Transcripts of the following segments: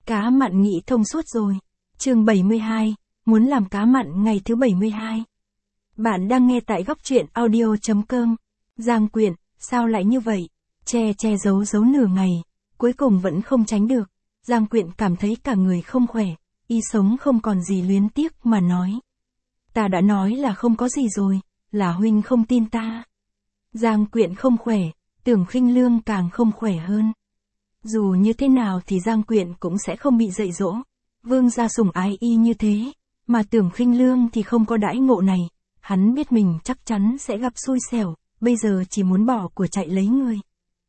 Cá mặn nghĩ thông suốt rồi. Chương 72, muốn làm cá mặn ngày thứ 72. Bạn đang nghe tại góc truyện audio.com. Giang Quyện, sao lại như vậy? Che giấu nửa ngày, cuối cùng vẫn không tránh được. Giang Quyện cảm thấy cả người không khỏe, y sống không còn gì luyến tiếc mà nói. Ta đã nói là không có gì rồi, là huynh không tin ta. Giang Quyện không khỏe, Tưởng Khinh Lương càng không khỏe hơn. Dù như thế nào thì Giang Quyện cũng sẽ không bị dạy dỗ. Vương gia sủng ái y như thế, mà Tưởng Khinh Lương thì không có đãi ngộ này. Hắn biết mình chắc chắn sẽ gặp xui xẻo, bây giờ chỉ muốn bỏ của chạy lấy người.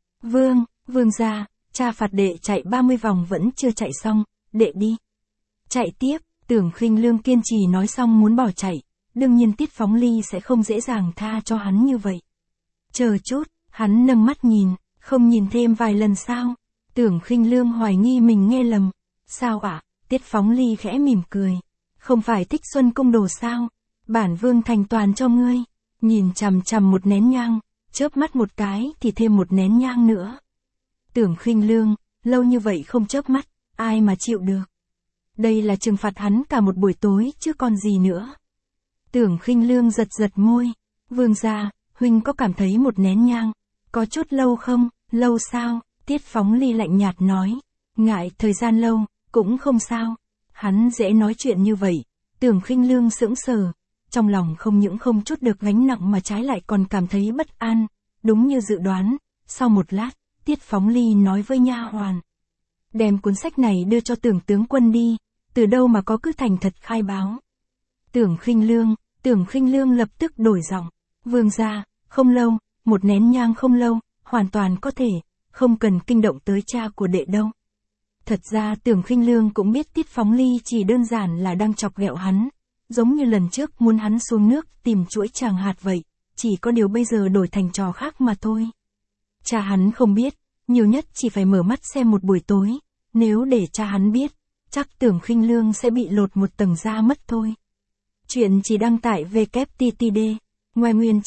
Vương gia, cha phạt đệ chạy 30 vòng vẫn chưa chạy xong, đệ đi. Chạy tiếp, Tưởng Khinh Lương kiên trì nói xong muốn bỏ chạy, đương nhiên Tiết Phóng Ly sẽ không dễ dàng tha cho hắn như vậy. Chờ chút, hắn nâng mắt nhìn, không nhìn thêm vài lần sao? Tưởng Khinh Lương hoài nghi mình nghe lầm. Sao ạ? Tiết Phóng Ly khẽ mỉm cười. Không phải thích Xuân Cung Đồ sao? Bản vương thành toàn cho ngươi. Nhìn chằm chằm một nén nhang, chớp mắt một cái thì thêm một nén nhang nữa. Tưởng Khinh Lương, lâu như vậy không chớp mắt, ai mà chịu được. Đây là trừng phạt hắn cả một buổi tối chứ còn gì nữa. Tưởng Khinh Lương giật môi. Vương gia, huynh có cảm thấy một nén nhang có chút lâu không? Lâu sao? Tiết Phóng Ly lạnh nhạt nói. Ngại thời gian lâu, cũng không sao. Hắn dễ nói chuyện như vậy. Tưởng Khinh Lương sững sờ. Trong lòng không những không chút được gánh nặng mà trái lại còn cảm thấy bất an. Đúng như dự đoán. Sau một lát, Tiết Phóng Ly nói với nha hoàn. Đem cuốn sách này đưa cho Tưởng tướng quân đi. Từ đâu mà có cứ thành thật khai báo. Tưởng Khinh Lương lập tức đổi giọng. Vương gia, không lâu, một nén nhang không lâu, hoàn toàn có thể, không cần kinh động tới cha của đệ đâu. Thật ra Tưởng Khinh Lương cũng biết Tiết Phóng Ly chỉ đơn giản là đang chọc ghẹo hắn, giống như lần trước muốn hắn xuống nước tìm chuỗi tràng hạt vậy, chỉ có điều bây giờ đổi thành trò khác mà thôi. Cha hắn không biết, nhiều nhất chỉ phải mở mắt xem một buổi tối, nếu để cha hắn biết, chắc Tưởng Khinh Lương sẽ bị lột một tầng da mất thôi. Chuyện chỉ đăng tải www.tttd, ngoài nguyên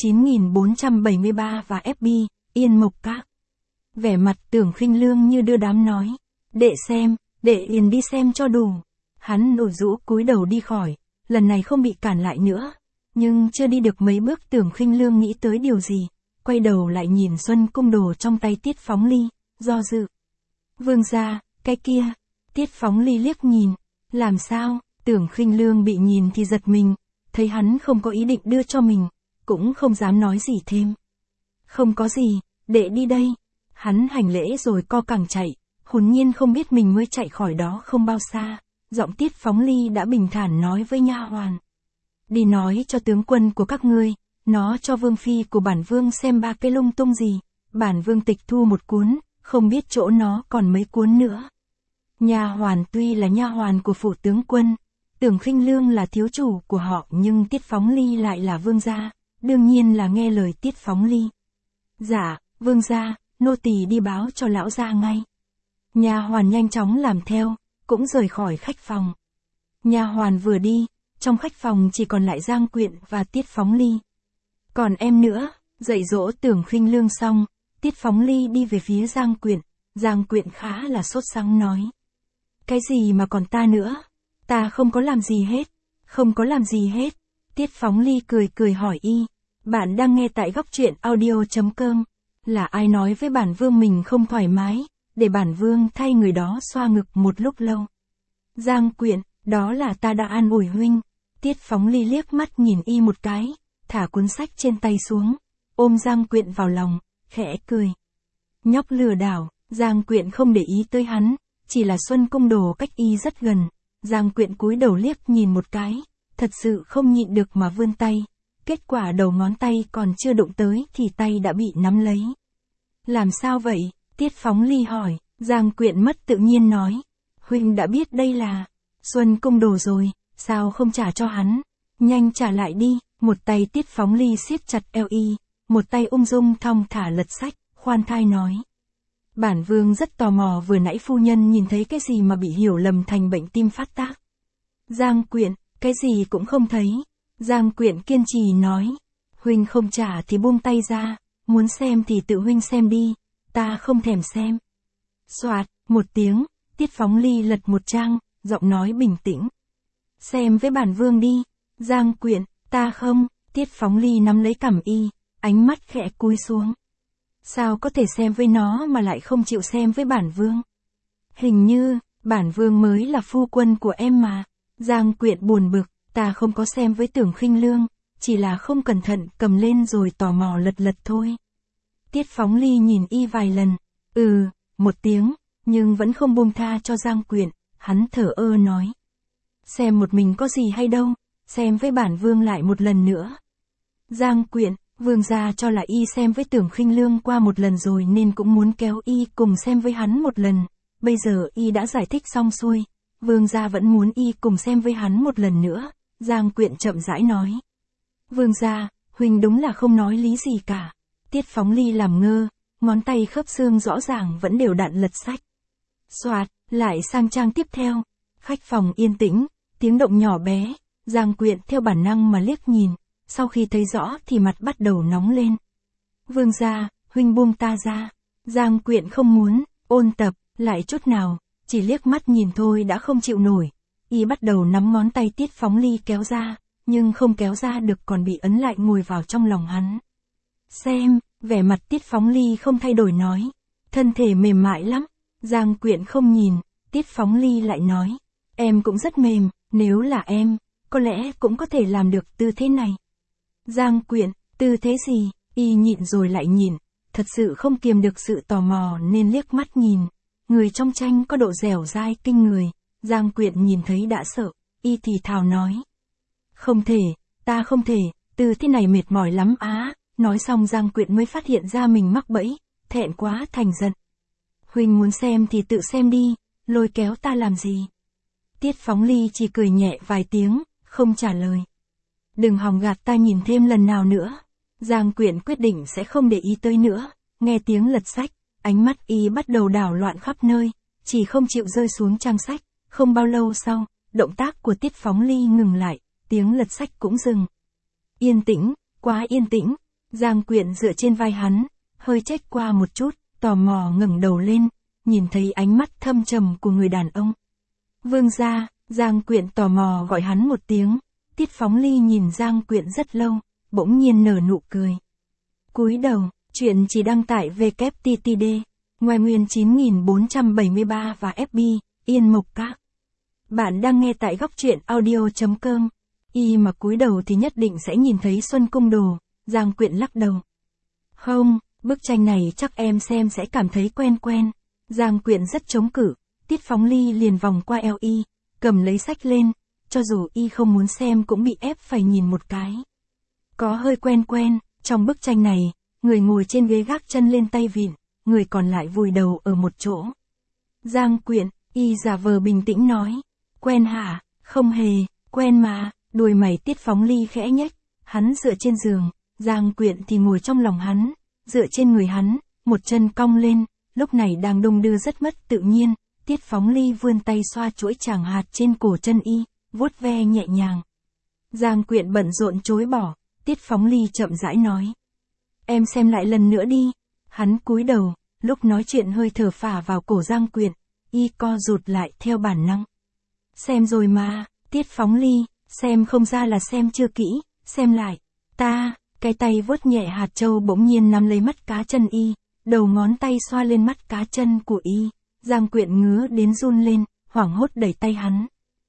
9473 và FB, Yên Mộc Các. Vẻ mặt Tưởng Khinh Lương như đưa đám nói. Đệ xem, đệ liền đi xem cho đủ. Hắn nổi rũ cúi đầu đi khỏi, lần này không bị cản lại nữa. Nhưng chưa đi được mấy bước Tưởng Khinh Lương nghĩ tới điều gì, quay đầu lại nhìn Xuân Cung Đồ trong tay Tiết Phóng Ly, do dự. Vương gia, cái kia. Tiết Phóng Ly liếc nhìn. Làm sao? Tưởng Khinh Lương bị nhìn thì giật mình, thấy hắn không có ý định đưa cho mình, cũng không dám nói gì thêm. Không có gì, đệ đi đây. Hắn hành lễ rồi co cẳng chạy, hồn nhiên không biết mình mới chạy khỏi đó không bao xa. Giọng Tiết Phóng Ly đã bình thản nói với nha hoàn. Đi nói cho tướng quân của các ngươi, nó cho vương phi của bản vương xem 3 cái lung tung gì. Bản vương tịch thu một cuốn, không biết chỗ nó còn mấy cuốn nữa. Nha hoàn tuy là nha hoàn của phủ tướng quân, Tưởng Khinh Lương là thiếu chủ của họ nhưng Tiết Phóng Ly lại là vương gia, đương nhiên là nghe lời Tiết Phóng Ly. Dạ, vương gia, nô tỳ đi báo cho lão gia ngay. Nha hoàn nhanh chóng làm theo, cũng rời khỏi khách phòng. Nha hoàn vừa đi, trong khách phòng chỉ còn lại Giang Quyện và Tiết Phóng Ly. Còn em nữa, dạy dỗ Tưởng Khinh Lương xong, Tiết Phóng Ly đi về phía Giang Quyện. Giang Quyện khá là sốt sắng nói. Cái gì mà còn ta nữa? Ta không có làm gì hết. Không có làm gì hết. Tiết Phóng Ly cười hỏi y. Bạn đang nghe tại góc truyện audio.com. Là ai nói với bản vương mình không thoải mái, để bản vương thay người đó xoa ngực một lúc lâu. Giang Quyện, đó là ta đã an ủi huynh. Tiết Phóng Ly liếc mắt nhìn y một cái, thả cuốn sách trên tay xuống, ôm Giang Quyện vào lòng, khẽ cười. Nhóc lừa đảo, Giang Quyện không để ý tới hắn, chỉ là Xuân Cung Đồ cách y rất gần. Giang Quyện cúi đầu liếc nhìn một cái, thật sự không nhịn được mà vươn tay. Kết quả đầu ngón tay còn chưa đụng tới thì tay đã bị nắm lấy. Làm sao vậy? Tiết Phóng Ly hỏi. Giang Quyện mất tự nhiên nói. Huynh đã biết đây là Xuân Cung Đồ rồi, sao không trả cho hắn? Nhanh trả lại đi. Một tay Tiết Phóng Ly siết chặt eo y, một tay ung dung thong thả lật sách, khoan thai nói. Bản vương rất tò mò vừa nãy phu nhân nhìn thấy cái gì mà bị hiểu lầm thành bệnh tim phát tác. Giang Quyện, cái gì cũng không thấy. Giang Quyện kiên trì nói. Huynh không trả thì buông tay ra, muốn xem thì tự huynh xem đi, ta không thèm xem. Soạt, một tiếng, Tiết Phóng Ly lật một trang, giọng nói bình tĩnh. Xem với bản vương đi. Giang Quyện, ta không. Tiết Phóng Ly nắm lấy cằm y, ánh mắt khẽ cúi xuống. Sao có thể xem với nó mà lại không chịu xem với bản vương? Hình như, bản vương mới là phu quân của em mà. Giang Quyện buồn bực, ta không có xem với Tưởng Khinh Lương, chỉ là không cẩn thận cầm lên rồi tò mò lật lật thôi. Tiết Phóng Ly nhìn y vài lần, một tiếng, nhưng vẫn không buông tha cho Giang Quyện, hắn thở ơ nói. Xem một mình có gì hay đâu, xem với bản vương lại một lần nữa. Giang Quyện, vương gia cho là y xem với Tưởng Khinh Lương qua một lần rồi nên cũng muốn kéo y cùng xem với hắn một lần, bây giờ y đã giải thích xong xuôi, vương gia vẫn muốn y cùng xem với hắn một lần nữa, Giang Quyện chậm rãi nói. Vương gia, huynh đúng là không nói lý gì cả. Tiết Phóng Ly làm ngơ, ngón tay khớp xương rõ ràng vẫn đều đặn lật sách. Soạt, lại sang trang tiếp theo. Khách phòng yên tĩnh, tiếng động nhỏ bé, Giang Quyện theo bản năng mà liếc nhìn, sau khi thấy rõ thì mặt bắt đầu nóng lên. Vương gia, huynh buông ta ra. Giang Quyện không muốn ôn tập lại chút nào, chỉ liếc mắt nhìn thôi đã không chịu nổi. Y bắt đầu nắm ngón tay Tiết Phóng Ly kéo ra, nhưng không kéo ra được còn bị ấn lại ngồi vào trong lòng hắn. Xem, vẻ mặt Tiết Phóng Ly không thay đổi nói. Thân thể mềm mại lắm. Giang Quyện không nhìn, Tiết Phóng Ly lại nói. Em cũng rất mềm, nếu là em, có lẽ cũng có thể làm được tư thế này. Giang Quyện, tư thế gì? Y nhịn rồi lại nhịn, thật sự không kiềm được sự tò mò nên liếc mắt nhìn. Người trong tranh có độ dẻo dai kinh người, Giang Quyện nhìn thấy đã sợ, y thì thào nói. Không thể, ta không thể, tư thế này mệt mỏi lắm á. Nói xong Giang Quyện mới phát hiện ra mình mắc bẫy, thẹn quá thành giận. Huynh muốn xem thì tự xem đi, lôi kéo ta làm gì? Tiết Phóng Ly chỉ cười nhẹ vài tiếng, không trả lời. Đừng hòng gạt ta nhìn thêm lần nào nữa. Giang Quyện quyết định sẽ không để ý tới nữa, nghe tiếng lật sách, ánh mắt y bắt đầu đảo loạn khắp nơi, chỉ không chịu rơi xuống trang sách. Không bao lâu sau, động tác của Tiết Phóng Ly ngừng lại, tiếng lật sách cũng dừng. Yên tĩnh, quá yên tĩnh. Giang Quyện dựa trên vai hắn, hơi chếch qua một chút, tò mò ngẩng đầu lên, nhìn thấy ánh mắt thâm trầm của người đàn ông. Vương gia, Giang Quyện tò mò gọi hắn một tiếng. Tiết Phóng Ly nhìn Giang Quyện rất lâu, bỗng nhiên nở nụ cười. Cúi đầu, chuyện chỉ đăng tải www.tttd, ngoài nguyên 9473 và FB, Yên Mộc Các. Bạn đang nghe tại góc truyện audio.com. Y mà cúi đầu thì nhất định sẽ nhìn thấy Xuân Cung Đồ. Giang Quyện lắc đầu. Không, bức tranh này chắc em xem sẽ cảm thấy quen quen. Giang Quyện rất chống cự, Tiết Phóng Ly liền vòng qua eo y, cầm lấy sách lên, cho dù y không muốn xem cũng bị ép phải nhìn một cái. Có hơi quen quen, trong bức tranh này, người ngồi trên ghế gác chân lên tay vịn, người còn lại vùi đầu ở một chỗ. Giang Quyện, y giả vờ bình tĩnh nói. Quen hả? Không hề, quen mà. Đuôi mày Tiết Phóng Ly khẽ nhếch, hắn dựa trên giường. Giang Quyện thì ngồi trong lòng hắn, dựa trên người hắn, một chân cong lên, lúc này đang đung đưa rất mất tự nhiên. Tiết Phóng Ly vươn tay xoa chuỗi chàng hạt trên cổ chân y, vuốt ve nhẹ nhàng. Giang Quyện bận rộn chối bỏ, Tiết Phóng Ly chậm rãi nói. Em xem lại lần nữa đi. Hắn cúi đầu, lúc nói chuyện hơi thở phả vào cổ Giang Quyện, y co rụt lại theo bản năng. Xem rồi mà, Tiết Phóng Ly, xem không ra là xem chưa kỹ, xem lại. Cái tay vuốt nhẹ hạt châu bỗng nhiên nắm lấy mắt cá chân y, đầu ngón tay xoa lên mắt cá chân của y. Giang Quyện ngứa đến run lên, hoảng hốt đẩy tay hắn.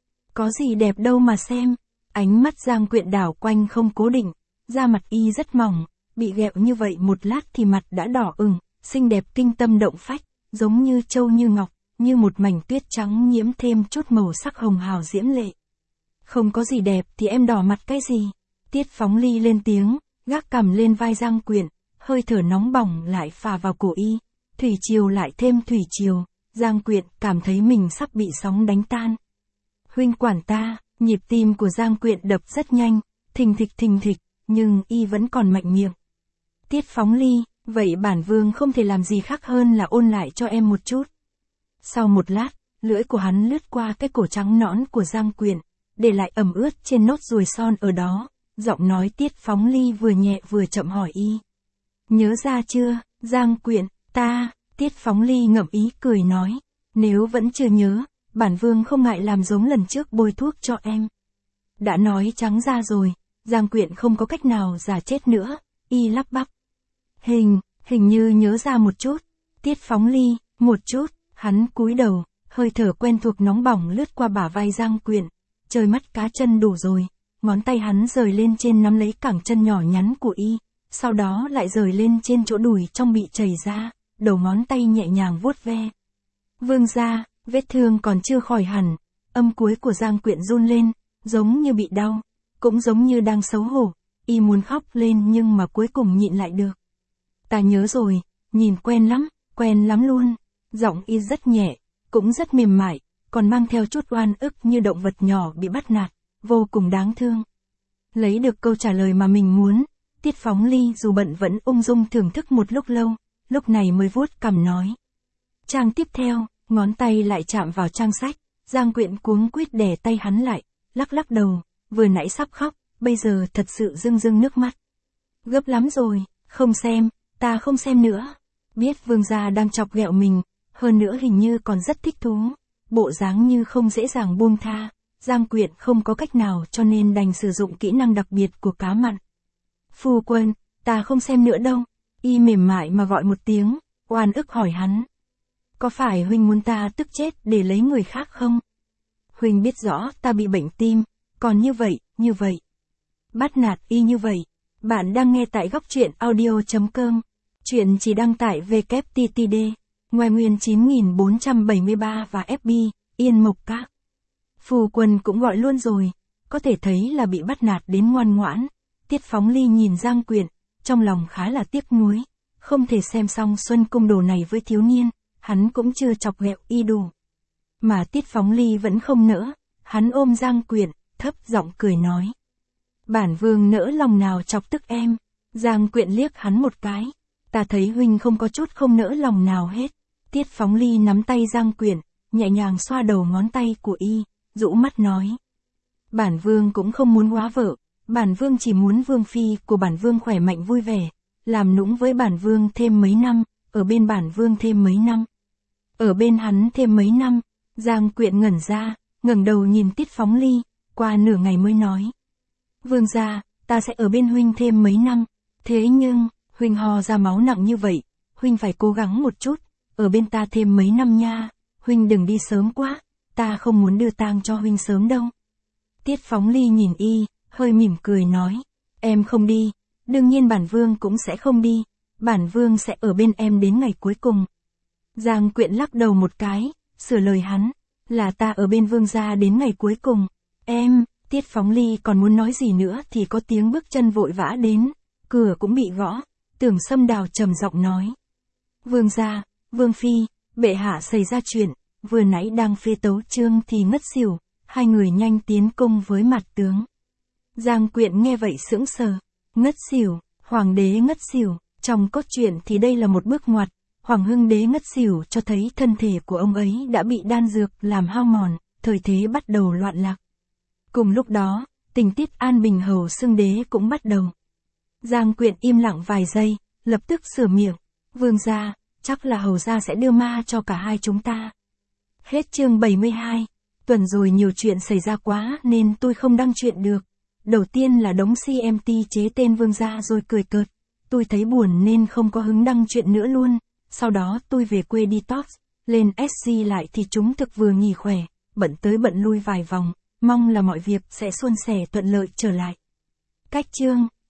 Có gì đẹp đâu mà xem. Ánh mắt Giang Quyện đảo quanh không cố định, da mặt y rất mỏng, bị ghẹo như vậy một lát thì mặt đã đỏ ửng, xinh đẹp kinh tâm động phách, giống như châu như ngọc, như một mảnh tuyết trắng nhiễm thêm chút màu sắc hồng hào diễm lệ. Không có gì đẹp thì em đỏ mặt cái gì? Tiết Phóng Ly lên tiếng, gác cằm lên vai Giang Quyện, hơi thở nóng bỏng lại phả vào cổ y, thủy triều lại thêm thủy triều, Giang Quyện cảm thấy mình sắp bị sóng đánh tan. Huynh quản ta, nhịp tim của Giang Quyện đập rất nhanh, thình thịch, nhưng y vẫn còn mạnh miệng. Tiết Phóng Ly, vậy bản vương không thể làm gì khác hơn là ôn lại cho em một chút. Sau một lát, lưỡi của hắn lướt qua cái cổ trắng nõn của Giang Quyện, để lại ẩm ướt trên nốt ruồi son ở đó, giọng nói Tiết Phóng Ly vừa nhẹ vừa chậm hỏi y. Nhớ ra chưa, Giang Quyện, Tiết Phóng Ly ngậm ý cười nói. Nếu vẫn chưa nhớ, bản vương không ngại làm giống lần trước bôi thuốc cho em. Đã nói trắng ra rồi, Giang Quyện không có cách nào giả chết nữa, y lắp bắp. Hình như nhớ ra một chút. Tiết Phóng Ly, một chút, hắn cúi đầu, hơi thở quen thuộc nóng bỏng lướt qua bả vai Giang Quyện. Trời mắt cá chân đủ rồi, ngón tay hắn rời lên trên nắm lấy cẳng chân nhỏ nhắn của y, sau đó lại rời lên trên chỗ đùi trong bị chảy ra, đầu ngón tay nhẹ nhàng vuốt ve. Vương gia, vết thương còn chưa khỏi hẳn, âm cuối của Giang Quyện run lên, giống như bị đau, cũng giống như đang xấu hổ, y muốn khóc lên nhưng mà cuối cùng nhịn lại được. Ta nhớ rồi, nhìn quen lắm luôn, giọng y rất nhẹ, cũng rất mềm mại, còn mang theo chút oan ức như động vật nhỏ bị bắt nạt, vô cùng đáng thương. Lấy được câu trả lời mà mình muốn, Tiết Phóng Ly dù bận vẫn ung dung thưởng thức một lúc lâu, lúc này mới vuốt cằm nói. Trang tiếp theo, ngón tay lại chạm vào trang sách, Giang Quyện cuống quýt đè tay hắn lại, lắc đầu, vừa nãy sắp khóc, bây giờ thật sự rưng nước mắt. Gấp lắm rồi, không xem, ta không xem nữa. Biết vương gia đang chọc ghẹo mình, hơn nữa hình như còn rất thích thú, bộ dáng như không dễ dàng buông tha, Giang Quyện không có cách nào cho nên đành sử dụng kỹ năng đặc biệt của cá mặn. Phu quân, ta không xem nữa đâu, y mềm mại mà gọi một tiếng, oan ức hỏi hắn. Có phải huynh muốn ta tức chết để lấy người khác không? Huynh biết rõ ta bị bệnh tim, còn như vậy. Bắt nạt y như vậy. Bạn đang nghe tại góc truyện audio.com. Chuyện chỉ đăng tải www.tttd, ngoài nguyên 9473 và FB, Yên Mộc Các. Phu quân cũng gọi luôn rồi, có thể thấy là bị bắt nạt đến ngoan ngoãn. Tiết Phóng Ly nhìn Giang Quyện, trong lòng khá là tiếc nuối, không thể xem xong Xuân Cung Đồ này với thiếu niên, hắn cũng chưa chọc ghẹo y đủ. Mà Tiết Phóng Ly vẫn không nỡ, hắn ôm Giang Quyện, thấp giọng cười nói. Bản vương nỡ lòng nào chọc tức em. Giang Quyện liếc hắn một cái, ta thấy huynh không có chút không nỡ lòng nào hết. Tiết Phóng Ly nắm tay Giang Quyện, nhẹ nhàng xoa đầu ngón tay của y, rũ mắt nói. Bản vương cũng không muốn hóa vợ, bản vương chỉ muốn vương phi của bản vương khỏe mạnh vui vẻ, làm nũng với bản vương thêm mấy năm, ở bên bản vương thêm mấy năm. Ở bên hắn thêm mấy năm. Giang Quyện ngẩn ra, ngẩng đầu nhìn Tiết Phóng Ly, qua nửa ngày mới nói. Vương gia, ta sẽ ở bên huynh thêm mấy năm, thế nhưng, huynh ho ra máu nặng như vậy, huynh phải cố gắng một chút, ở bên ta thêm mấy năm nha, huynh đừng đi sớm quá, ta không muốn đưa tang cho huynh sớm đâu. Tiết Phóng Ly nhìn y, hơi mỉm cười nói, em không đi, đương nhiên bản vương cũng sẽ không đi, bản vương sẽ ở bên em đến ngày cuối cùng. Giang Quyện lắc đầu một cái, sửa lời hắn, là ta ở bên vương gia đến ngày cuối cùng, em. Tiết Phóng Ly còn muốn nói gì nữa thì có tiếng bước chân vội vã đến, cửa cũng bị gõ, Tưởng Sâm Đào trầm giọng nói. Vương gia, vương phi, bệ hạ xảy ra chuyện, vừa nãy đang phê tấu chương thì ngất xỉu, hai người nhanh tiến cung với mặt tướng. Giang Quyện nghe vậy sững sờ, ngất xỉu, hoàng đế ngất xỉu, trong cốt truyện thì đây là một bước ngoặt, Hoàng Hưng Đế ngất xỉu cho thấy thân thể của ông ấy đã bị đan dược làm hao mòn, thời thế bắt đầu loạn lạc. Cùng lúc đó, tình tiết An Bình Hầu Xưng Đế cũng bắt đầu. Giang Quyện im lặng vài giây, lập tức sửa miệng. Vương gia, chắc là hầu gia sẽ đưa ma cho cả hai chúng ta. Hết chương 72. Tuần rồi nhiều chuyện xảy ra quá nên tôi không đăng chuyện được. Đầu tiên là đống CMT chế tên vương gia rồi cười cợt. Tôi thấy buồn nên không có hứng đăng chuyện nữa luôn. Sau đó tôi về quê detox, lên SC lại thì chúng thực vừa nghỉ khỏe, bận tới bận lui vài vòng. Mong là mọi việc sẽ suôn sẻ thuận lợi trở lại. Cách chương